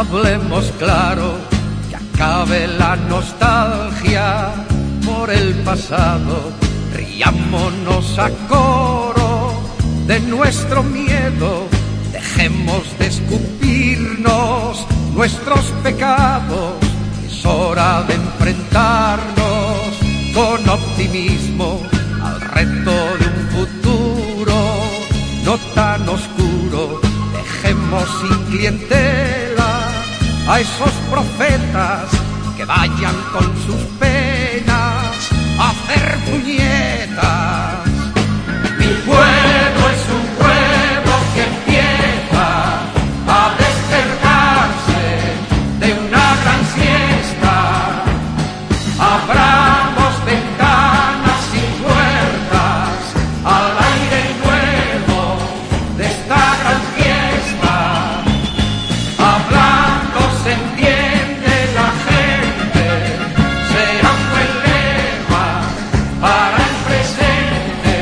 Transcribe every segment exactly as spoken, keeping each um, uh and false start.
Hablemos claro, que acabe la nostalgia por el pasado. Riámonos a coro de nuestro miedo. Dejemos de escupirnos nuestros pecados. Es hora de enfrentarnos con optimismo al reto de un futuro no tan oscuro. Dejemos sin clientela a esos profetas que vayan con sus penas a hacer puñetas. Mi pueblo es un pueblo que empieza a despertarse de una gran siesta. Abramos ventanas y puertas al aire nuevo de esta gran fiesta. Hablando se entiende la gente, será un buen lema para el presente.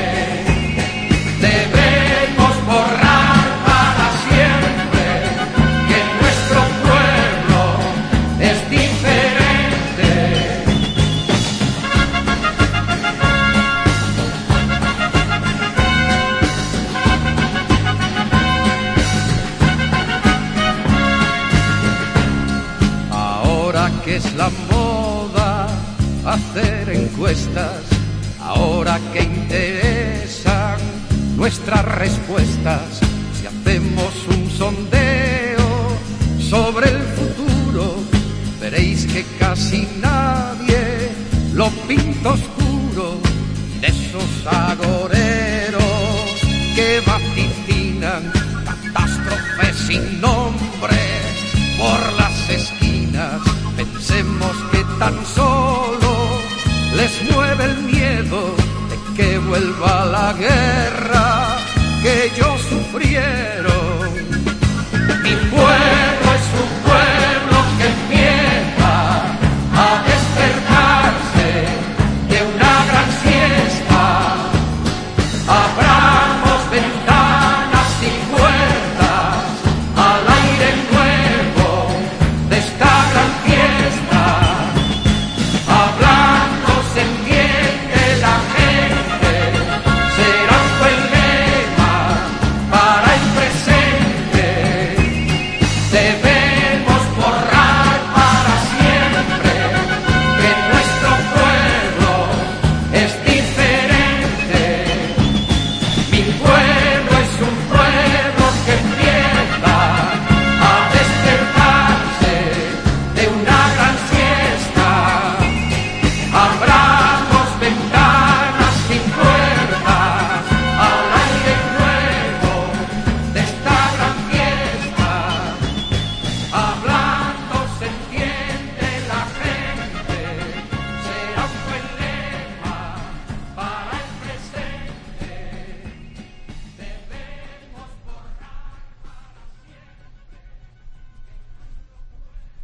Debemos borrar para siempre que nuestro pueblo es diferente. Ahora que es la moda hacer encuestas, ahora que interesan nuestras respuestas, si hacemos un sondeo sobre el futuro, veréis que casi nadie lo pinta oscuro. Y de esos agoreros que vaticinan catástrofes sin nombre por las esquinas, pensemos que tan solo les mueve el miedo de que vuelva la guerra que ellos sufrieron.